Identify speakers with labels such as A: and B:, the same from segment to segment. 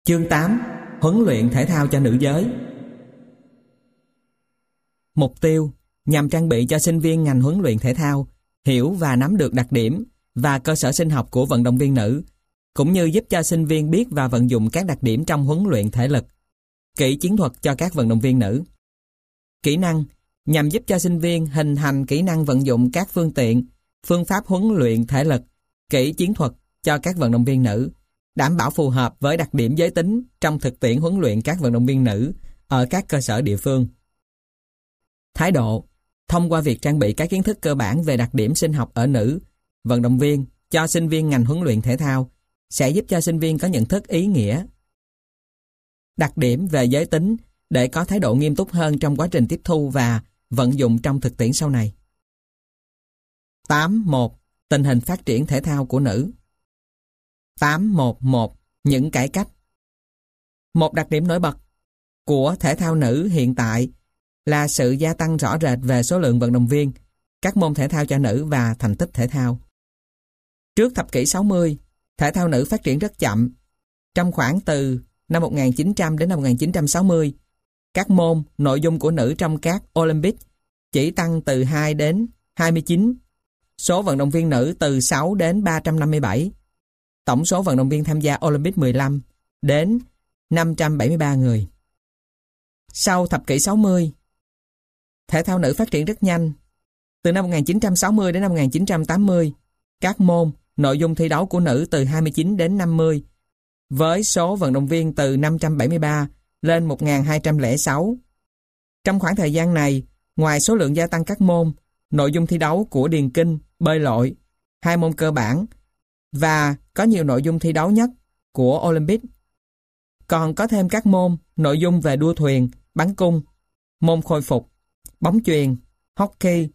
A: Chương 8. Huấn luyện thể thao cho nữ giới. Mục tiêu nhằm trang bị cho sinh viên ngành huấn luyện thể thao hiểu và nắm được đặc điểm và cơ sở sinh học của vận động viên nữ, cũng như giúp cho sinh viên biết và vận dụng các đặc điểm trong huấn luyện thể lực, kỹ chiến thuật cho các vận động viên nữ. Kỹ năng nhằm giúp cho sinh viên hình thành kỹ năng vận dụng các phương tiện, phương pháp huấn luyện thể lực, kỹ chiến thuật cho các vận động viên nữ, đảm bảo phù hợp với đặc điểm giới tính trong thực tiễn huấn luyện các vận động viên nữ ở các cơ sở địa phương. Thái độ thông qua việc trang bị các kiến thức cơ bản về đặc điểm sinh học ở nữ vận động viên cho sinh viên ngành huấn luyện thể thao sẽ giúp cho sinh viên có nhận thức ý nghĩa đặc điểm về giới tính để có thái độ nghiêm túc hơn trong quá trình tiếp thu và vận dụng trong thực tiễn sau này. 8.1. Tình hình phát triển thể thao của nữ. 8.1.1. Những cải cách. Một đặc điểm nổi bật của thể thao nữ hiện tại là sự gia tăng rõ rệt về số lượng vận động viên, các môn thể thao cho nữ và thành tích thể thao. Trước thập kỷ 60, thể thao nữ phát triển rất chậm. Trong khoảng từ năm 1900 đến năm 1960, các môn, nội dung của nữ trong các Olympic chỉ tăng từ 2 đến 29, số vận động viên nữ từ 6 đến 357, tổng số vận động viên tham gia Olympic 15 đến 573 người. Sau thập kỷ 60, thể thao nữ phát triển rất nhanh. Từ năm 1960 đến năm 1980, các môn, nội dung thi đấu của nữ từ 29 đến 50, với số vận động viên từ 573 lên 1206. Trong khoảng thời gian này, ngoài số lượng gia tăng các môn, nội dung thi đấu của điền kinh, bơi lội, hai môn cơ bản, và có nhiều nội dung thi đấu nhất của Olympic, còn có thêm các môn, nội dung về đua thuyền, bắn cung, môn khôi phục, bóng chuyền, hockey,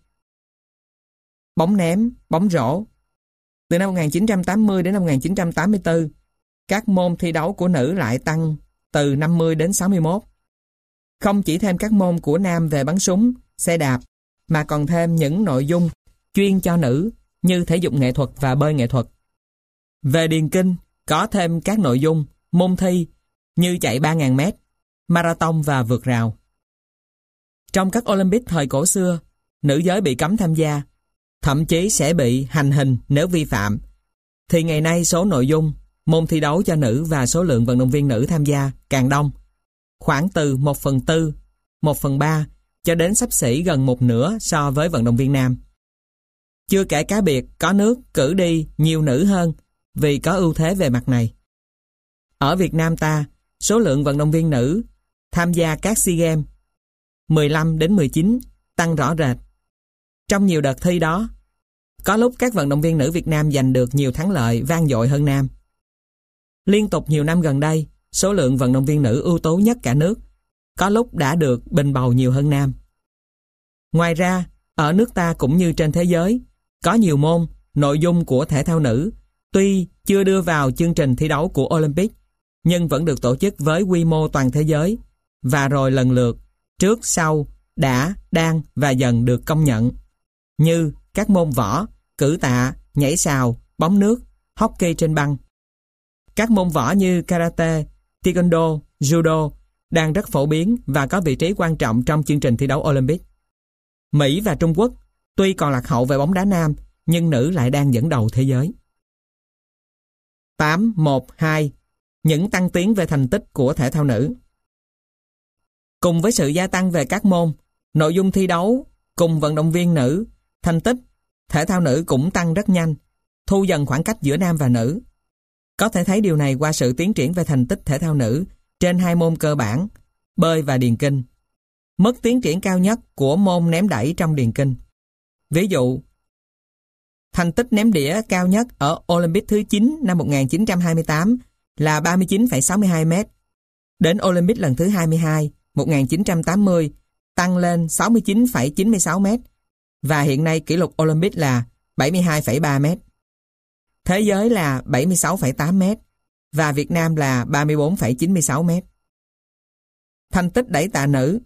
A: bóng ném, bóng rổ. Từ năm 1980 đến năm 1984, các môn thi đấu của nữ lại tăng từ 50 đến 61. Không chỉ thêm các môn của nam về bắn súng, xe đạp, mà còn thêm những nội dung chuyên cho nữ như thể dục nghệ thuật và bơi nghệ thuật. Về điền kinh, có thêm các nội dung, môn thi như chạy 3.000 mét, marathon và vượt rào. Trong các Olympic thời cổ xưa, nữ giới bị cấm tham gia, thậm chí sẽ bị hành hình nếu vi phạm. Thì ngày nay số nội dung, môn thi đấu cho nữ và số lượng vận động viên nữ tham gia càng đông, khoảng từ 1/4, 1/3 cho đến xấp xỉ gần 1/2 so với vận động viên nam. Chưa kể cá biệt có nước cử đi nhiều nữ hơn vì có ưu thế về mặt này. Ở Việt Nam ta, số lượng vận động viên nữ tham gia các SEA Games 15 đến 19 tăng rõ rệt. Trong nhiều đợt thi đó, có lúc các vận động viên nữ Việt Nam giành được nhiều thắng lợi vang dội hơn nam. Liên tục nhiều năm gần đây, số lượng vận động viên nữ ưu tố nhất cả nước có lúc đã được bình bầu nhiều hơn nam. Ngoài ra, ở nước ta cũng như trên thế giới, có nhiều môn, nội dung của thể thao nữ tuy chưa đưa vào chương trình thi đấu của Olympic, nhưng vẫn được tổ chức với quy mô toàn thế giới, và rồi lần lượt, trước, sau, đã, đang và dần được công nhận, như các môn võ, cử tạ, nhảy sào, bóng nước, hockey trên băng. Các môn võ như karate, taekwondo, judo đang rất phổ biến và có vị trí quan trọng trong chương trình thi đấu Olympic. Mỹ và Trung Quốc tuy còn lạc hậu về bóng đá nam, nhưng nữ lại đang dẫn đầu thế giới. 8.1.2. Những tăng tiến về thành tích của thể thao nữ. Cùng với sự gia tăng về các môn, nội dung thi đấu cùng vận động viên nữ, thành tích thể thao nữ cũng tăng rất nhanh, thu dần khoảng cách giữa nam và nữ. Có thể thấy điều này qua sự tiến triển về thành tích thể thao nữ trên hai môn cơ bản, bơi và điền kinh. Mức tiến triển cao nhất của môn ném đẩy trong điền kinh. Ví dụ, thành tích ném đĩa cao nhất ở Olympic thứ 9 năm 1928 là 39,62 m. Đến Olympic lần thứ 22, 1980, tăng lên 69,96 m. Và hiện nay kỷ lục Olympic là 72,3 m. Thế giới là 76,8 m. Và Việt Nam là 34,96 m. Thành tích đẩy tạ nữ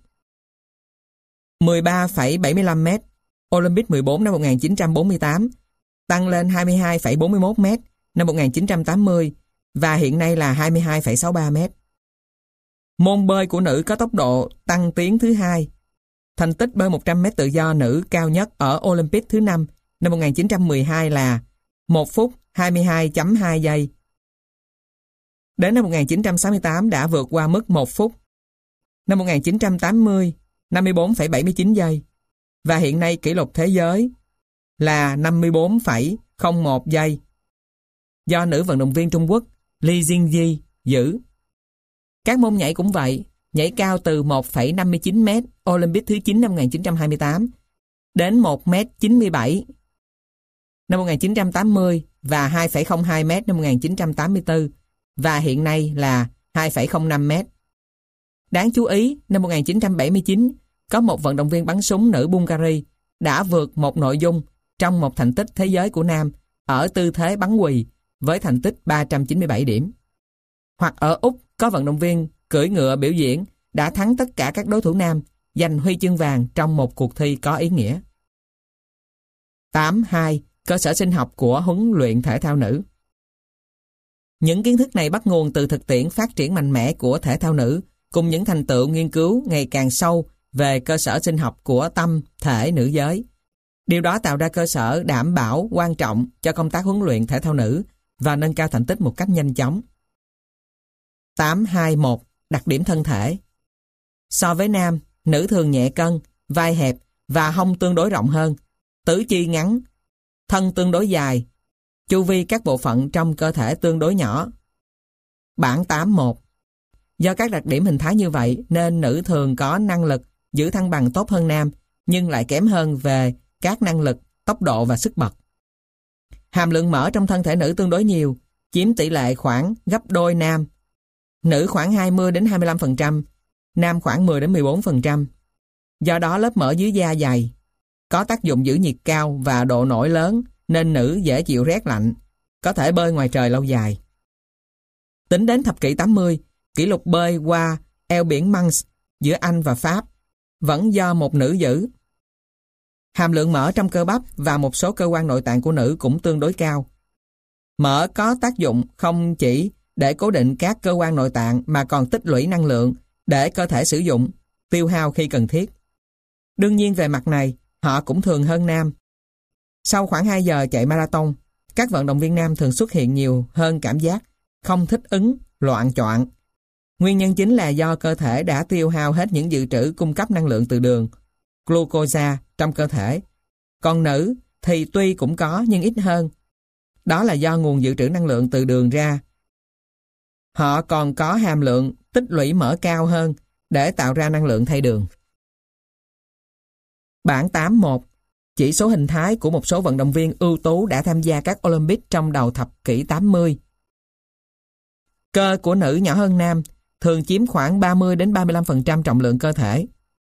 A: 13,75 m. Olympic 14 năm 1948, tăng lên 22,41 m năm 1980 và hiện nay là 22,63 mét. Môn bơi của nữ có tốc độ tăng tiến thứ hai. Thành tích bơi 100 mét tự do nữ cao nhất ở Olympic thứ 5 năm 1912 là 1 phút 22.2 giây. Đến năm 1968 đã vượt qua mức 1 phút. Năm 1980, 54,79 giây. Và hiện nay kỷ lục thế giới là 54,01 giây. Do nữ vận động viên Trung Quốc Li Jingyi giữ. Các môn nhảy cũng vậy, nhảy cao từ 1,59 m Olympic thứ 9 năm 1928 đến 1,97 m năm 1980 và 2,02 m năm 1984 và hiện nay là 2,05 m. Đáng chú ý, năm 1979 có một vận động viên bắn súng nữ Bulgaria đã vượt một nội dung trong một thành tích thế giới của nam ở tư thế bắn quỳ với thành tích 397 điểm. Hoặc ở Úc có vận động viên cưỡi ngựa biểu diễn đã thắng tất cả các đối thủ nam, giành huy chương vàng trong một cuộc thi có ý nghĩa. 8.2. Cơ sở sinh học của huấn luyện thể thao nữ. Những kiến thức này bắt nguồn từ thực tiễn phát triển mạnh mẽ của thể thao nữ cùng những thành tựu nghiên cứu ngày càng sâu về cơ sở sinh học của tâm thể nữ giới. Điều đó tạo ra cơ sở đảm bảo quan trọng cho công tác huấn luyện thể thao nữ và nâng cao thành tích một cách nhanh chóng. 8.2.1. Đặc điểm thân thể. So với nam, nữ thường nhẹ cân, vai hẹp và hông tương đối rộng hơn, tứ chi ngắn, thân tương đối dài, chu vi các bộ phận trong cơ thể tương đối nhỏ. Bảng 8.1. Do các đặc điểm hình thái như vậy nên nữ thường có năng lực giữ thăng bằng tốt hơn nam nhưng lại kém hơn về các năng lực, tốc độ và sức bật. Hàm lượng mỡ trong thân thể nữ tương đối nhiều, chiếm tỷ lệ khoảng gấp đôi nam. Nữ khoảng 20 đến 25%, nam khoảng 10 đến 14%. Do đó lớp mỡ dưới da dày, có tác dụng giữ nhiệt cao và độ nổi lớn nên nữ dễ chịu rét lạnh, có thể bơi ngoài trời lâu dài. Tính đến thập kỷ 80, kỷ lục bơi qua eo biển Manx giữa Anh và Pháp vẫn do một nữ giữ. Hàm lượng mỡ trong cơ bắp và một số cơ quan nội tạng của nữ cũng tương đối cao. Mỡ có tác dụng không chỉ để cố định các cơ quan nội tạng mà còn tích lũy năng lượng để cơ thể sử dụng, tiêu hao khi cần thiết. Đương nhiên về mặt này, họ cũng thường hơn nam. Sau khoảng 2 giờ chạy marathon, các vận động viên nam thường xuất hiện nhiều hơn cảm giác không thích ứng, loạng choạng. Nguyên nhân chính là do cơ thể đã tiêu hao hết những dự trữ cung cấp năng lượng từ đường, glucose trong cơ thể. Còn nữ thì tuy cũng có nhưng ít hơn. Đó là do nguồn dự trữ năng lượng từ đường ra. Họ còn có hàm lượng tích lũy mỡ cao hơn để tạo ra năng lượng thay đường. Bảng 8.1. Chỉ số hình thái của một số vận động viên ưu tú đã tham gia các Olympic trong đầu thập kỷ 80. Cơ của nữ nhỏ hơn nam, thường chiếm khoảng 30 đến 35% trọng lượng cơ thể.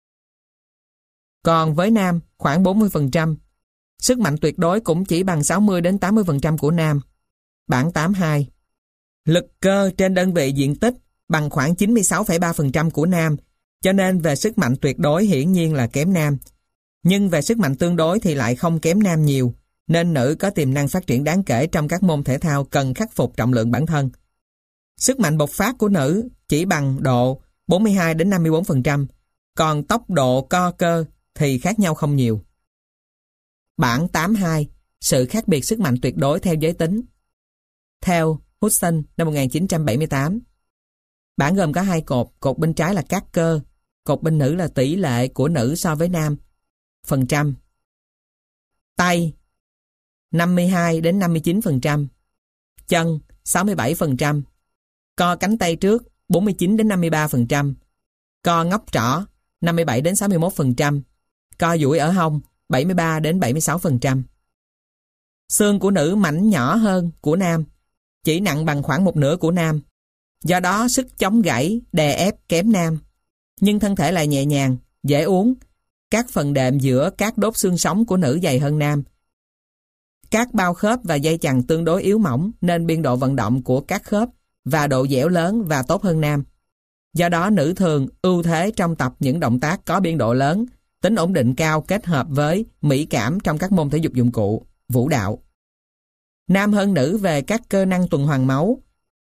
A: Còn với nam, khoảng 40%. Sức mạnh tuyệt đối cũng chỉ bằng 60 đến 80% của nam. Bảng 8.2. Lực cơ trên đơn vị diện tích bằng khoảng 96,3% của nam, cho nên về sức mạnh tuyệt đối hiển nhiên là kém nam. Nhưng về sức mạnh tương đối thì lại không kém nam nhiều, nên nữ có tiềm năng phát triển đáng kể trong các môn thể thao cần khắc phục trọng lượng bản thân. Sức mạnh bộc phát của nữ chỉ bằng độ 42 đến 54%, còn tốc độ co cơ thì khác nhau không nhiều. Bảng 8.2. Sự khác biệt sức mạnh tuyệt đối theo giới tính. Theo Hudson năm 1978. Bảng gồm có 2 cột bên trái là các cơ, cột bên nữ là tỷ lệ của nữ so với nam, phần trăm. Tay 52 đến 59%, chân 67%, co cánh tay trước 49 đến 53%, co ngóc trỏ 57 đến 61%, co duỗi ở hông 73 đến 76%. Xương của nữ mảnh nhỏ hơn của nam, chỉ nặng bằng khoảng một nửa của nam. Do đó sức chống gãy, đè ép kém nam. Nhưng thân thể lại nhẹ nhàng, dễ uốn. Các phần đệm giữa các đốt xương sống của nữ dày hơn nam. Các bao khớp và dây chằng tương đối yếu mỏng nên biên độ vận động của các khớp và độ dẻo lớn và tốt hơn nam. Do đó nữ thường ưu thế trong tập những động tác có biên độ lớn, tính ổn định cao kết hợp với mỹ cảm trong các môn thể dục dụng cụ, vũ đạo. Nam hơn nữ về các cơ năng tuần hoàn máu,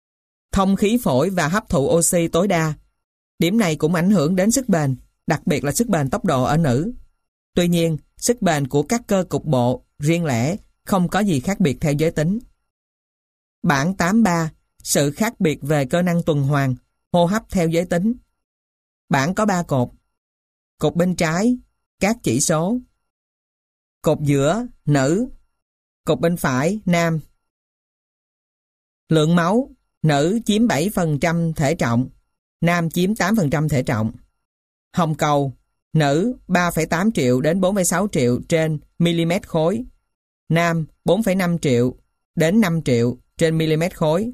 A: thông khí phổi và hấp thụ oxy tối đa. Điểm này cũng ảnh hưởng đến sức bền, đặc biệt là sức bền tốc độ ở nữ. Tuy nhiên, sức bền của các cơ cục bộ, riêng lẻ, không có gì khác biệt theo giới tính. Bảng 83. Sự khác biệt về cơ năng tuần hoàn, hô hấp theo giới tính. Bảng có 3 cột. Cột bên trái, các chỉ số. Cột giữa, nữ. Cột bên phải, nam. Lượng máu, nữ chiếm 7% thể trọng, nam chiếm 8% thể trọng. Hồng cầu, nữ 3,8 triệu đến 4,6 triệu trên mm khối, nam 4,5 triệu đến 5 triệu trên mm khối.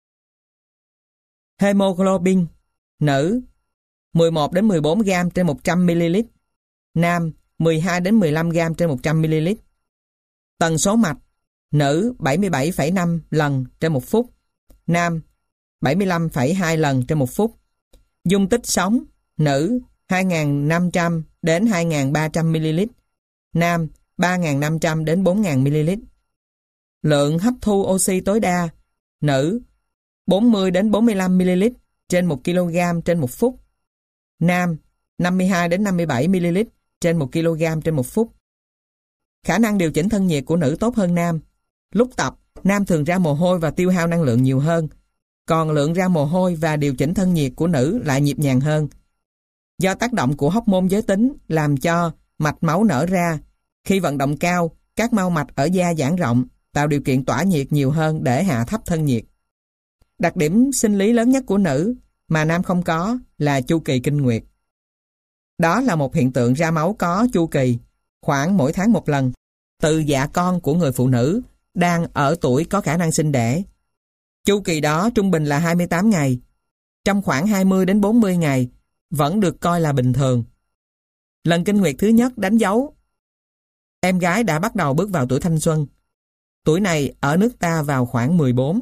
A: Hemoglobin, nữ 11 đến 14 gram trên 100 ml, nam 12 đến 15 gram trên 100 ml. Tần số mạch, nữ 77,5 lần trên 1 phút, nam 75,2 lần trên 1 phút. Dung tích sống, nữ 2.500 đến 2.300 ml, nam 3.500 đến 4.000 ml. Lượng hấp thu oxy tối đa, nữ 40 đến 45 ml trên 1 kg trên 1 phút, nam 52 đến 57 ml trên 1 kg trên 1 phút. Khả năng điều chỉnh thân nhiệt của nữ tốt hơn nam. Lúc tập, nam thường ra mồ hôi và tiêu hao năng lượng nhiều hơn, còn lượng ra mồ hôi và điều chỉnh thân nhiệt của nữ lại nhịp nhàng hơn. Do tác động của hormone giới tính làm cho mạch máu nở ra, khi vận động cao, các mao mạch ở da giãn rộng, tạo điều kiện tỏa nhiệt nhiều hơn để hạ thấp thân nhiệt. Đặc điểm sinh lý lớn nhất của nữ mà nam không có là chu kỳ kinh nguyệt. Đó là một hiện tượng ra máu có chu kỳ, khoảng mỗi tháng một lần, từ dạ con của người phụ nữ đang ở tuổi có khả năng sinh đẻ. Chu kỳ đó trung bình là 28 ngày. Trong khoảng 20 đến 40 ngày vẫn được coi là bình thường. Lần kinh nguyệt thứ nhất đánh dấu em gái đã bắt đầu bước vào tuổi thanh xuân. Tuổi này ở nước ta vào khoảng 14.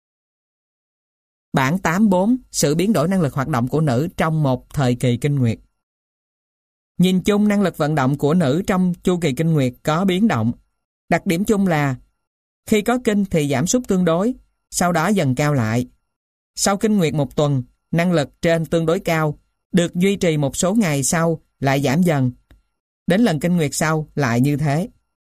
A: Bảng 84. Sự biến đổi năng lực hoạt động của nữ trong một thời kỳ kinh nguyệt. Nhìn chung, năng lực vận động của nữ trong chu kỳ kinh nguyệt có biến động. Đặc điểm chung là khi có kinh thì giảm sút tương đối, sau đó dần cao lại. Sau kinh nguyệt một tuần, năng lực trên tương đối cao, được duy trì một số ngày sau lại giảm dần. Đến lần kinh nguyệt sau lại như thế.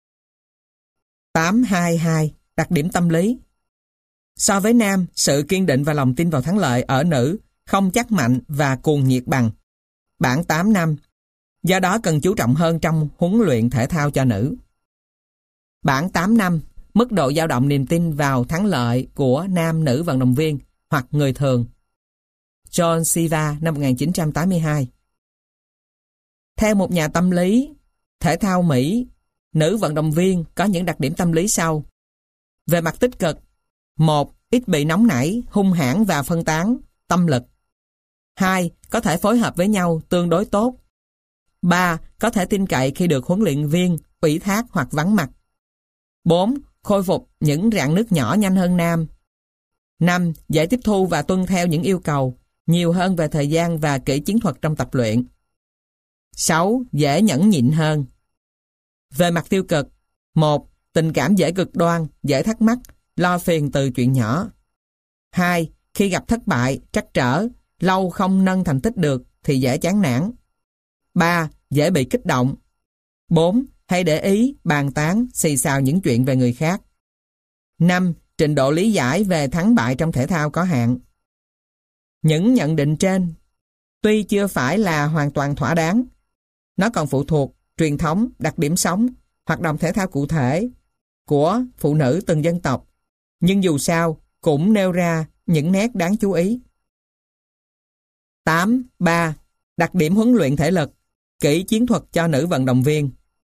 A: 822. Đặc điểm tâm lý. So với nam, sự kiên định và lòng tin vào thắng lợi ở nữ không chắc mạnh và cuồng nhiệt bằng. Bảng 85. Do đó cần chú trọng hơn trong huấn luyện thể thao cho nữ. Bảng 85. Mức độ dao động niềm tin vào thắng lợi của nam nữ vận động viên hoặc người thường. John Siva năm 1982. Theo một nhà tâm lý thể thao Mỹ, nữ vận động viên có những đặc điểm tâm lý sau. Về mặt tích cực: 1. Ít bị nóng nảy, hung hãn và phân tán tâm lực. 2. Có thể phối hợp với nhau tương đối tốt. 3. Có thể tin cậy khi được huấn luyện viên ủy thác hoặc vắng mặt. 4. Khôi phục những rạn nứt nhỏ nhanh hơn nam. 5. Dễ tiếp thu và tuân theo những yêu cầu, nhiều hơn về thời gian và kỹ chiến thuật trong tập luyện. 6. Dễ nhẫn nhịn hơn. Về mặt tiêu cực: 1. Tình cảm dễ cực đoan, dễ thắc mắc, lo phiền từ chuyện nhỏ. 2. Khi gặp thất bại, trắc trở, lâu không nâng thành tích được thì dễ chán nản. 3. Dễ bị kích động. 4. Hay để ý, bàn tán, xì xào những chuyện về người khác. 5. Trình độ lý giải về thắng bại trong thể thao có hạn. Những nhận định trên tuy chưa phải là hoàn toàn thỏa đáng. Nó còn phụ thuộc truyền thống, đặc điểm sống, hoạt động thể thao cụ thể của phụ nữ từng dân tộc, nhưng dù sao cũng nêu ra những nét đáng chú ý. 8.3. Đặc điểm huấn luyện thể lực, kỹ chiến thuật cho nữ vận động viên.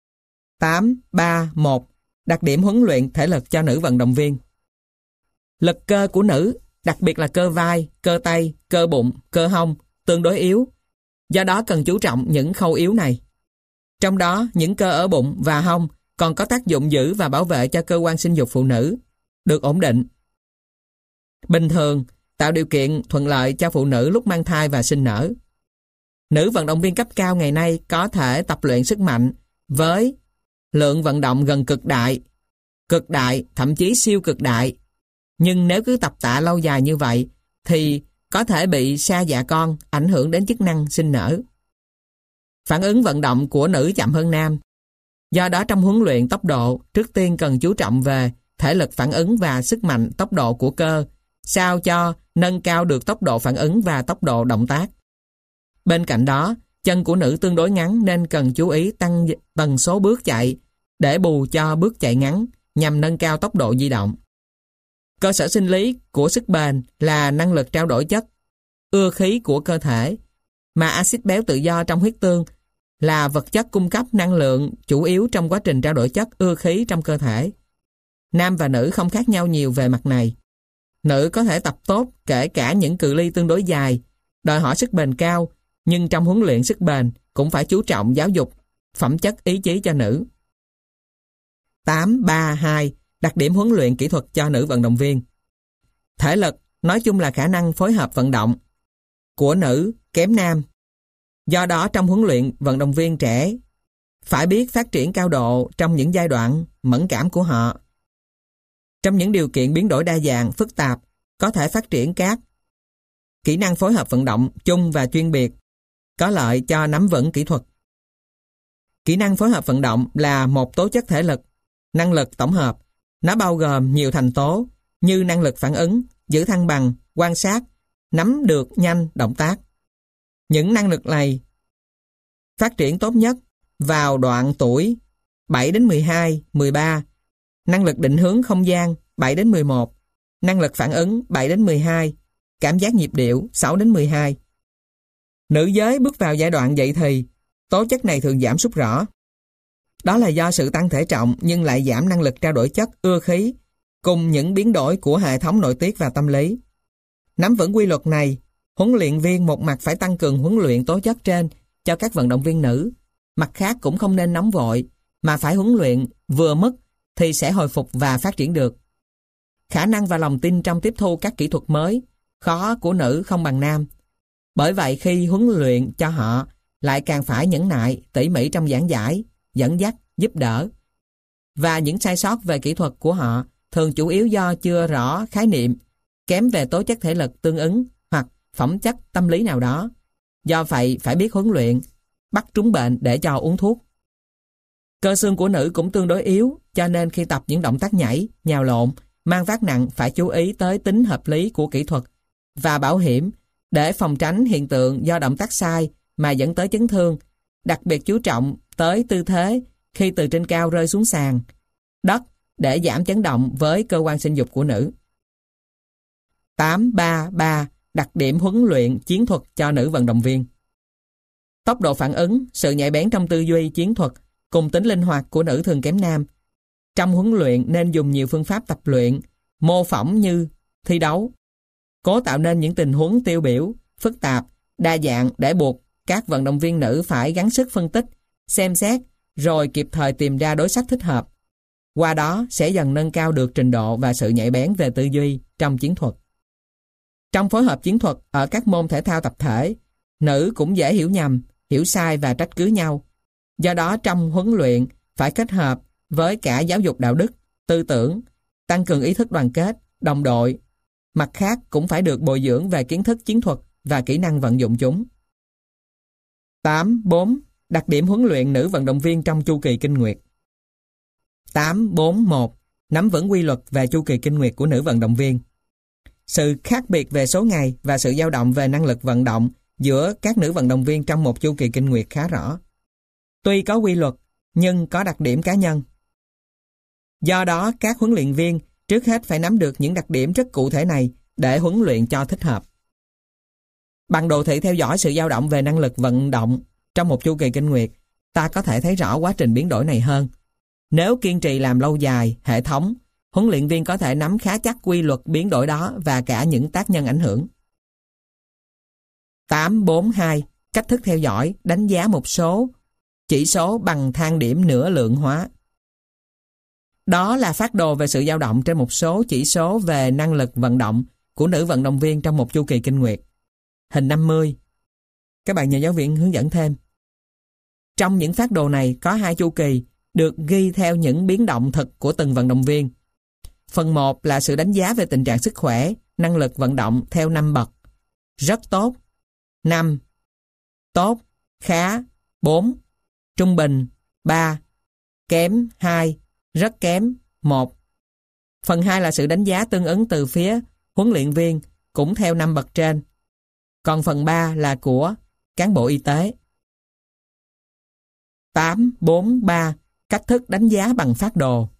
A: 8.3.1. Đặc điểm huấn luyện thể lực cho nữ vận động viên. Lực cơ của nữ, đặc biệt là cơ vai, cơ tay, cơ bụng, cơ hông, tương đối yếu. Do đó cần chú trọng những khâu yếu này. Trong đó, những cơ ở bụng và hông còn có tác dụng giữ và bảo vệ cho cơ quan sinh dục phụ nữ được ổn định. Bình thường, tạo điều kiện thuận lợi cho phụ nữ lúc mang thai và sinh nở. Nữ vận động viên cấp cao ngày nay có thể tập luyện sức mạnh với lượng vận động gần cực đại, thậm chí siêu cực đại. Nhưng nếu cứ tập tạ lâu dài như vậy thì có thể bị sa dạ con, ảnh hưởng đến chức năng sinh nở. Phản ứng vận động của nữ chậm hơn nam. Do đó trong huấn luyện tốc độ, trước tiên cần chú trọng về thể lực phản ứng và sức mạnh tốc độ của cơ, sao cho nâng cao được tốc độ phản ứng và tốc độ động tác. Bên cạnh đó, chân của nữ tương đối ngắn nên cần chú ý tăng tần số bước chạy để bù cho bước chạy ngắn nhằm nâng cao tốc độ di động. Cơ sở sinh lý của sức bền là năng lực trao đổi chất, ưa khí của cơ thể, mà axit béo tự do trong huyết tương là vật chất cung cấp năng lượng chủ yếu trong quá trình trao đổi chất ưa khí trong cơ thể. Nam và nữ không khác nhau nhiều về mặt này. Nữ có thể tập tốt kể cả những cự ly tương đối dài, đòi hỏi sức bền cao, nhưng trong huấn luyện sức bền cũng phải chú trọng giáo dục phẩm chất ý chí cho nữ. 8.3.2 Đặc điểm huấn luyện kỹ thuật cho nữ vận động viên. Thể lực nói chung là khả năng phối hợp vận động của nữ kém nam. Do đó trong huấn luyện vận động viên trẻ phải biết phát triển cao độ trong những giai đoạn mẫn cảm của họ. Trong những điều kiện biến đổi đa dạng, phức tạp, có thể phát triển các kỹ năng phối hợp vận động chung và chuyên biệt, có lợi cho nắm vững kỹ thuật. Kỹ năng phối hợp vận động là một tố chất thể lực, năng lực tổng hợp. Nó bao gồm nhiều thành tố như năng lực phản ứng, giữ thăng bằng, quan sát, nắm được nhanh động tác. Những năng lực này phát triển tốt nhất vào đoạn tuổi 7 đến 12, 13, năng lực định hướng không gian 7 đến 11, năng lực phản ứng 7 đến 12, cảm giác nhịp điệu 6 đến 12. Nữ giới bước vào giai đoạn dậy thì, tố chất này thường giảm sút rõ. Đó là do sự tăng thể trọng nhưng lại giảm năng lực trao đổi chất ưa khí cùng những biến đổi của hệ thống nội tiết và tâm lý. Nắm vững quy luật này, huấn luyện viên một mặt phải tăng cường huấn luyện tố chất trên cho các vận động viên nữ, mặt khác cũng không nên nóng vội, mà phải huấn luyện vừa mức thì sẽ hồi phục và phát triển được. Khả năng và lòng tin trong tiếp thu các kỹ thuật mới, khó của nữ không bằng nam. Bởi vậy khi huấn luyện cho họ, lại càng phải nhẫn nại, tỉ mỉ trong giảng giải, dẫn dắt, giúp đỡ. Và những sai sót về kỹ thuật của họ thường chủ yếu do chưa rõ khái niệm, kém về tố chất thể lực tương ứng hoặc phẩm chất tâm lý nào đó. Do vậy phải biết huấn luyện, bắt trúng bệnh để cho uống thuốc. Cơ xương của nữ cũng tương đối yếu, cho nên khi tập những động tác nhảy, nhào lộn, mang vác nặng phải chú ý tới tính hợp lý của kỹ thuật và bảo hiểm để phòng tránh hiện tượng do động tác sai mà dẫn tới chấn thương, đặc biệt chú trọng tới tư thế khi từ trên cao rơi xuống sàn, đất để giảm chấn động với cơ quan sinh dục của nữ. 8.3.3 Đặc điểm huấn luyện chiến thuật cho nữ vận động viên. Tốc độ phản ứng, sự nhạy bén trong tư duy chiến thuật cùng tính linh hoạt của nữ thường kém nam. Trong huấn luyện nên dùng nhiều phương pháp tập luyện, mô phỏng như thi đấu, cố tạo nên những tình huống tiêu biểu, phức tạp, đa dạng để buộc các vận động viên nữ phải gắng sức phân tích, xem xét, rồi kịp thời tìm ra đối sách thích hợp. Qua đó sẽ dần nâng cao được trình độ và sự nhạy bén về tư duy trong chiến thuật. Trong phối hợp chiến thuật ở các môn thể thao tập thể, nữ cũng dễ hiểu nhầm, hiểu sai và trách cứ nhau. Do đó trong huấn luyện phải kết hợp với cả giáo dục đạo đức, tư tưởng, tăng cường ý thức đoàn kết, đồng đội. Mặt khác cũng phải được bồi dưỡng về kiến thức chiến thuật và kỹ năng vận dụng chúng. 8.4 Đặc điểm huấn luyện nữ vận động viên trong chu kỳ kinh nguyệt. 8.4.1 Nắm vững quy luật về chu kỳ kinh nguyệt của nữ vận động viên. Sự khác biệt về số ngày và sự dao động về năng lực vận động giữa các nữ vận động viên trong một chu kỳ kinh nguyệt khá rõ. Tuy có quy luật, nhưng có đặc điểm cá nhân. Do đó, các huấn luyện viên trước hết phải nắm được những đặc điểm rất cụ thể này để huấn luyện cho thích hợp. Bằng đồ thị theo dõi sự dao động về năng lực vận động trong một chu kỳ kinh nguyệt, ta có thể thấy rõ quá trình biến đổi này hơn. Nếu kiên trì làm lâu dài, hệ thống, huấn luyện viên có thể nắm khá chắc quy luật biến đổi đó và cả những tác nhân ảnh hưởng. 8.4.2 Cách thức theo dõi, đánh giá một số chỉ số bằng thang điểm nửa lượng hóa. Đó là phác đồ về sự dao động trên một số chỉ số về năng lực vận động của nữ vận động viên trong một chu kỳ kinh nguyệt. Hình 50. Các bạn nhờ giáo viên hướng dẫn thêm. Trong những phác đồ này có 2 chu kỳ được ghi theo những biến động thực của từng vận động viên. Phần 1 là sự đánh giá về tình trạng sức khỏe, năng lực vận động theo 5 bậc: rất tốt 5, tốt, khá 4, trung bình 3, kém 2, rất kém 1. Phần 2 là sự đánh giá tương ứng từ phía huấn luyện viên cũng theo 5 bậc trên. Còn phần 3 là của cán bộ y tế. 8.4.3 Cách thức đánh giá bằng phác đồ.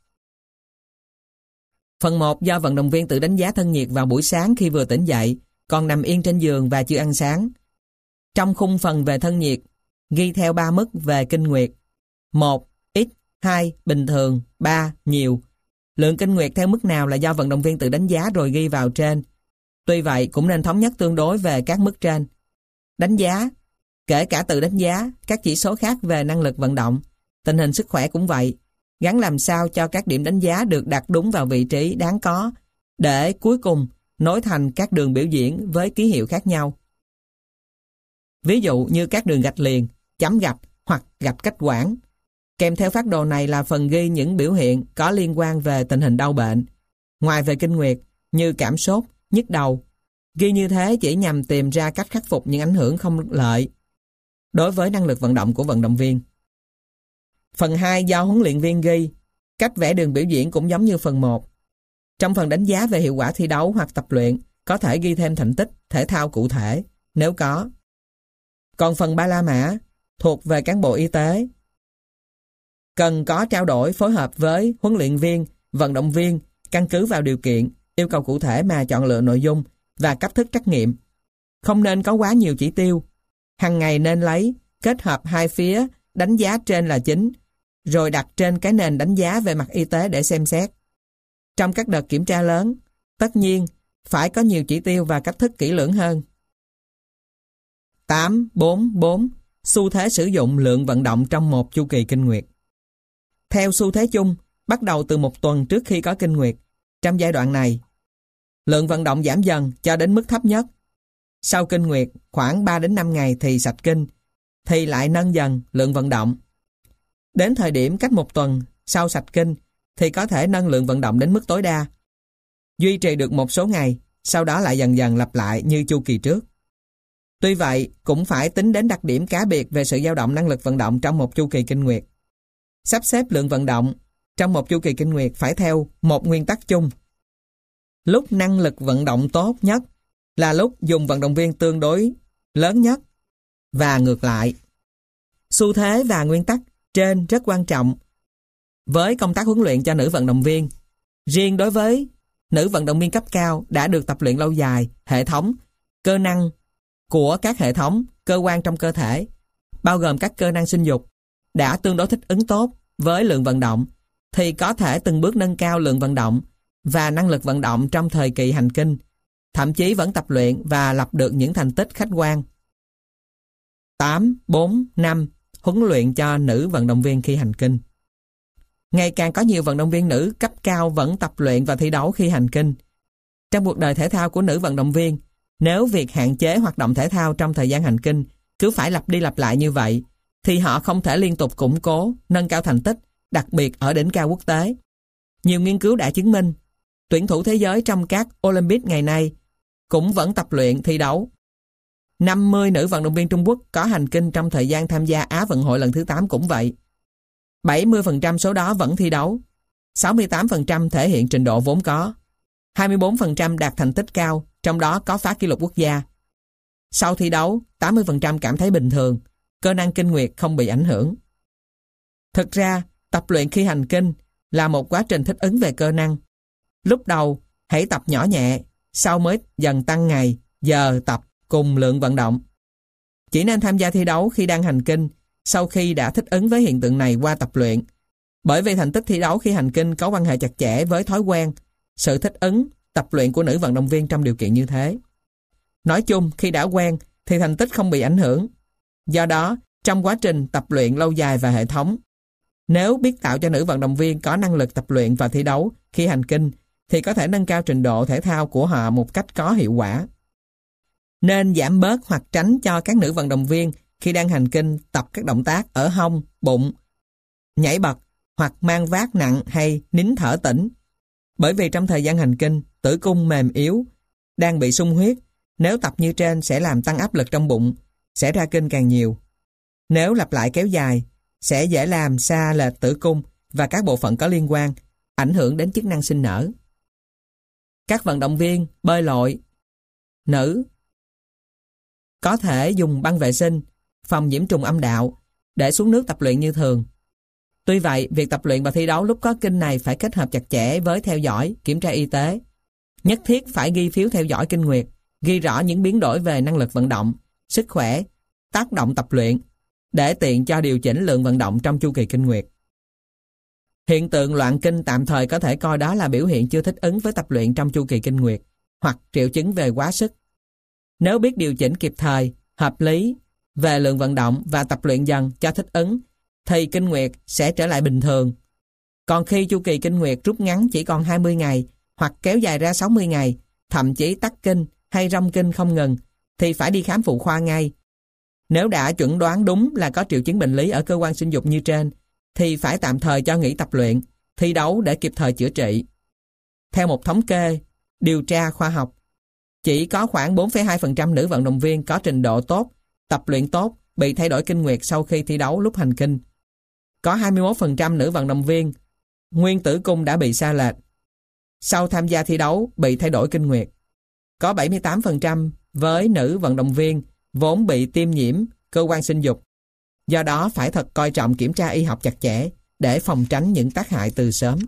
A: Phần 1 do vận động viên tự đánh giá thân nhiệt vào buổi sáng khi vừa tỉnh dậy, còn nằm yên trên giường và chưa ăn sáng. Trong khung phần về thân nhiệt, ghi theo 3 mức về kinh nguyệt: 1. Ít, 2. Bình thường, 3. Nhiều. Lượng kinh nguyệt theo mức nào là do vận động viên tự đánh giá rồi ghi vào trên. Tuy vậy cũng nên thống nhất tương đối về các mức trên. Đánh giá, kể cả tự đánh giá, các chỉ số khác về năng lực vận động, tình hình sức khỏe cũng vậy, gắn làm sao cho các điểm đánh giá được đặt đúng vào vị trí đáng có, để cuối cùng nối thành các đường biểu diễn với ký hiệu khác nhau. Ví dụ như các đường gạch liền, chấm gạch hoặc gạch cách quãng. Kèm theo phác đồ này là phần ghi những biểu hiện có liên quan về tình hình đau bệnh, ngoài về kinh nguyệt như cảm sốt, nhức đầu. Ghi như thế chỉ nhằm tìm ra cách khắc phục những ảnh hưởng không lợi đối với năng lực vận động của vận động viên. Phần 2 do huấn luyện viên ghi, cách vẽ đường biểu diễn cũng giống như phần 1. Trong phần đánh giá về hiệu quả thi đấu hoặc tập luyện, có thể ghi thêm thành tích thể thao cụ thể, nếu có. Còn phần 3 la mã, thuộc về cán bộ y tế, cần có trao đổi phối hợp với huấn luyện viên, vận động viên, căn cứ vào điều kiện, yêu cầu cụ thể mà chọn lựa nội dung và cách thức trắc nghiệm. Không nên có quá nhiều chỉ tiêu. Hàng ngày nên lấy, kết hợp hai phía đánh giá trên là chính, rồi đặt trên cái nền đánh giá về mặt y tế để xem xét. Trong các đợt kiểm tra lớn, tất nhiên phải có nhiều chỉ tiêu và cách thức kỹ lưỡng hơn. 8.4.4 Xu thế sử dụng lượng vận động trong một chu kỳ kinh nguyệt. Theo xu thế chung, bắt đầu từ 1 tuần trước khi có kinh nguyệt, trong giai đoạn này, lượng vận động giảm dần cho đến mức thấp nhất. Sau kinh nguyệt, khoảng 3 đến 5 ngày thì sạch kinh, thì lại nâng dần lượng vận động. Đến thời điểm cách 1 tuần sau sạch kinh, thì có thể nâng lượng vận động đến mức tối đa. Duy trì được một số ngày, sau đó lại dần dần lặp lại như chu kỳ trước. Tuy vậy, cũng phải tính đến đặc điểm cá biệt về sự dao động năng lực vận động trong một chu kỳ kinh nguyệt. Sắp xếp lượng vận động trong một chu kỳ kinh nguyệt phải theo một nguyên tắc chung. Lúc năng lực vận động tốt nhất là lúc dùng vận động viên tương đối lớn nhất và ngược lại. Xu thế và nguyên tắc trên rất quan trọng với công tác huấn luyện cho nữ vận động viên. Riêng đối với nữ vận động viên cấp cao đã được tập luyện lâu dài, hệ thống, cơ năng của các hệ thống, cơ quan trong cơ thể, bao gồm các cơ năng sinh dục, đã tương đối thích ứng tốt với lượng vận động, thì có thể từng bước nâng cao lượng vận động và năng lực vận động trong thời kỳ hành kinh, thậm chí vẫn tập luyện và lập được những thành tích khách quan. 8.4.5 Huấn luyện cho nữ vận động viên khi hành kinh. Ngày càng có nhiều vận động viên nữ cấp cao vẫn tập luyện và thi đấu khi hành kinh. Trong cuộc đời thể thao của nữ vận động viên, nếu việc hạn chế hoạt động thể thao trong thời gian hành kinh cứ phải lặp đi lặp lại như vậy, thì họ không thể liên tục củng cố, nâng cao thành tích, đặc biệt ở đỉnh cao quốc tế. Nhiều nghiên cứu đã chứng minh, tuyển thủ thế giới trong các Olympic ngày nay cũng vẫn tập luyện thi đấu. 50 nữ vận động viên Trung Quốc có hành kinh trong thời gian tham gia Á vận hội lần thứ 8 cũng vậy. 70% số đó vẫn thi đấu, 68% thể hiện trình độ vốn có, 24% đạt thành tích cao, trong đó có phá kỷ lục quốc gia. Sau thi đấu, 80% cảm thấy bình thường, cơ năng kinh nguyệt không bị ảnh hưởng. Thực ra, tập luyện khi hành kinh là một quá trình thích ứng về cơ năng. Lúc đầu, hãy tập nhỏ nhẹ, sau mới dần tăng ngày, giờ tập cùng lượng vận động. Chỉ nên tham gia thi đấu khi đang hành kinh, sau khi đã thích ứng với hiện tượng này qua tập luyện. Bởi vì thành tích thi đấu khi hành kinh có quan hệ chặt chẽ với thói quen, sự thích ứng, tập luyện của nữ vận động viên trong điều kiện như thế. Nói chung, khi đã quen thì thành tích không bị ảnh hưởng. Do đó, trong quá trình tập luyện lâu dài và hệ thống, nếu biết tạo cho nữ vận động viên có năng lực tập luyện và thi đấu khi hành kinh, thì có thể nâng cao trình độ thể thao của họ một cách có hiệu quả. Nên giảm bớt hoặc tránh cho các nữ vận động viên khi đang hành kinh tập các động tác ở hông, bụng, nhảy bật hoặc mang vác nặng hay nín thở tĩnh. Bởi vì trong thời gian hành kinh, tử cung mềm yếu, đang bị sung huyết, nếu tập như trên sẽ làm tăng áp lực trong bụng, sẽ ra kinh càng nhiều. Nếu lặp lại kéo dài, sẽ dễ làm sa lệch tử cung và các bộ phận có liên quan, ảnh hưởng đến chức năng sinh nở. Các vận động viên bơi lội nữ có thể dùng băng vệ sinh, phòng nhiễm trùng âm đạo để xuống nước tập luyện như thường. Tuy vậy, việc tập luyện và thi đấu lúc có kinh này phải kết hợp chặt chẽ với theo dõi, kiểm tra y tế. Nhất thiết phải ghi phiếu theo dõi kinh nguyệt, ghi rõ những biến đổi về năng lực vận động, sức khỏe, tác động tập luyện, để tiện cho điều chỉnh lượng vận động trong chu kỳ kinh nguyệt. Hiện tượng loạn kinh tạm thời có thể coi đó là biểu hiện chưa thích ứng với tập luyện trong chu kỳ kinh nguyệt, hoặc triệu chứng về quá sức. Nếu biết điều chỉnh kịp thời, hợp lý về lượng vận động và tập luyện dần cho thích ứng, thì kinh nguyệt sẽ trở lại bình thường. Còn khi chu kỳ kinh nguyệt rút ngắn chỉ còn 20 ngày hoặc kéo dài ra 60 ngày, thậm chí tắc kinh hay rong kinh không ngừng, thì phải đi khám phụ khoa ngay. Nếu đã chuẩn đoán đúng là có triệu chứng bệnh lý ở cơ quan sinh dục như trên, thì phải tạm thời cho nghỉ tập luyện, thi đấu để kịp thời chữa trị. Theo một thống kê, điều tra khoa học, chỉ có khoảng 4,2% nữ vận động viên có trình độ tốt, tập luyện tốt, bị thay đổi kinh nguyệt sau khi thi đấu lúc hành kinh. Có 21% nữ vận động viên nguyên tử cung đã bị sa lệch sau tham gia thi đấu bị thay đổi kinh nguyệt. Có 78% với nữ vận động viên vốn bị tiêm nhiễm cơ quan sinh dục. Do đó phải thật coi trọng kiểm tra y học chặt chẽ để phòng tránh những tác hại từ sớm.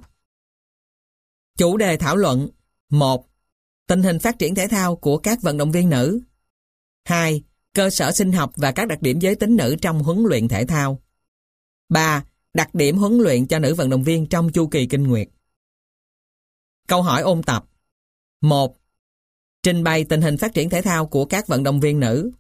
A: Chủ đề thảo luận: 1. Tình hình phát triển thể thao của các vận động viên nữ. 2. Cơ sở sinh học và các đặc điểm giới tính nữ trong huấn luyện thể thao. 3. Đặc điểm huấn luyện cho nữ vận động viên trong chu kỳ kinh nguyệt. Câu hỏi ôn tập. 1. Trình bày tình hình phát triển thể thao của các vận động viên nữ.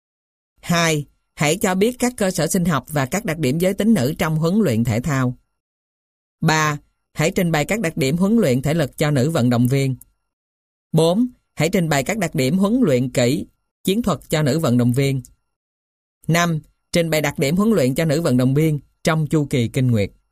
A: 2. Hãy cho biết các cơ sở sinh học và các đặc điểm giới tính nữ trong huấn luyện thể thao. 3. Hãy trình bày các đặc điểm huấn luyện thể lực cho nữ vận động viên. 4. Hãy trình bày các đặc điểm huấn luyện kỹ, chiến thuật cho nữ vận động viên. 5. Trình bày đặc điểm huấn luyện cho nữ vận động viên trong chu kỳ kinh nguyệt.